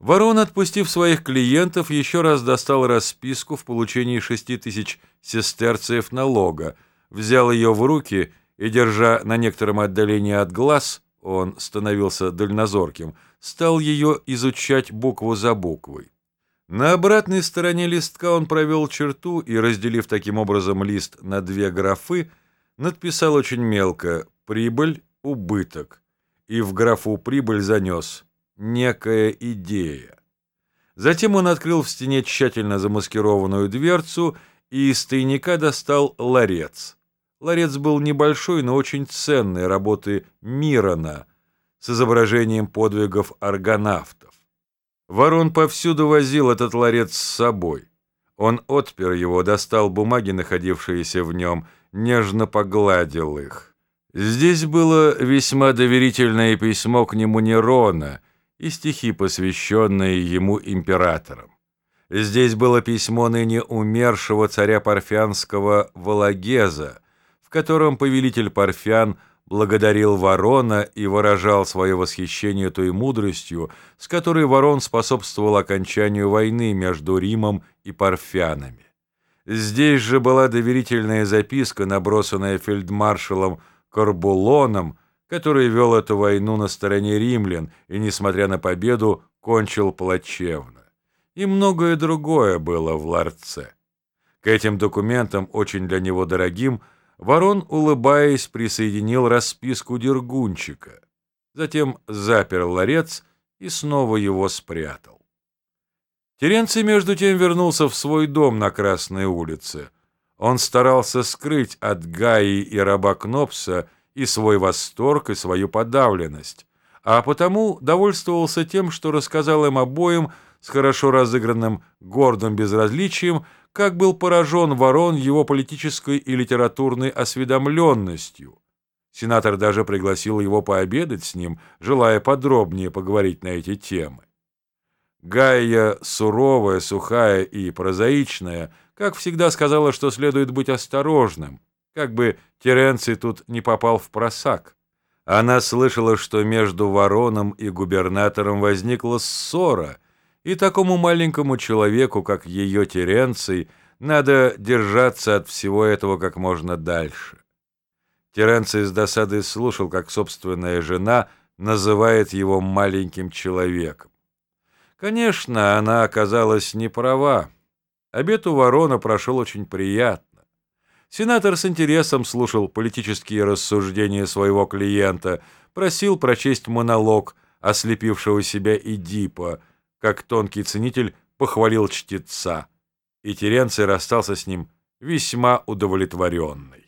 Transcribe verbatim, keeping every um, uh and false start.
Ворон, отпустив своих клиентов, еще раз достал расписку в получении шести тысяч сестерциев налога, взял ее в руки и, держа на некотором отдалении от глаз, он становился дальнозорким, стал ее изучать букву за буквой. На обратной стороне листка он провел черту и, разделив таким образом лист на две графы, надписал очень мелко «Прибыль, убыток» и в графу «Прибыль» занес «Некая идея». Затем он открыл в стене тщательно замаскированную дверцу и из тайника достал ларец. Ларец был небольшой, но очень ценной работы Мирона с изображением подвигов аргонавтов. Ворон повсюду возил этот ларец с собой. Он отпер его, достал бумаги, находившиеся в нем, нежно погладил их. Здесь было весьма доверительное письмо к нему Нерона и стихи, посвященные ему императором. Здесь было письмо ныне умершего царя Парфянского Вологеза, в котором повелитель Парфян благодарил Ворона и выражал свое восхищение той мудростью, с которой Ворон способствовал окончанию войны между Римом и парфянами. Здесь же была доверительная записка, набросанная фельдмаршалом Корбулоном, который вел эту войну на стороне римлян и, несмотря на победу, кончил плачевно. И многое другое было в ларце. К этим документам, очень для него дорогим, Ворон, улыбаясь, присоединил расписку Дергунчика. Затем запер ларец и снова его спрятал. Теренций, между тем, вернулся в свой дом на Красной улице. Он старался скрыть от Гаи и раба Кнопса и свой восторг, и свою подавленность, а потому довольствовался тем, что рассказал им обоим с хорошо разыгранным гордым безразличием, как был поражен Ворон его политической и литературной осведомленностью. Сенатор даже пригласил его пообедать с ним, желая подробнее поговорить на эти темы. Гайя, суровая, сухая и прозаичная, как всегда сказала, что следует быть осторожным, как бы Теренций тут не попал в просак. Она слышала, что между Вороном и губернатором возникла ссора, и такому маленькому человеку, как ее Теренций, надо держаться от всего этого как можно дальше. Теренций с досадой слушал, как собственная жена называет его маленьким человеком. Конечно, она оказалась не права. Обед у Ворона прошел очень приятно. Сенатор с интересом слушал политические рассуждения своего клиента, просил прочесть монолог ослепившего себя Эдипа, как тонкий ценитель похвалил чтеца, и Теренций расстался с ним весьма удовлетворенный.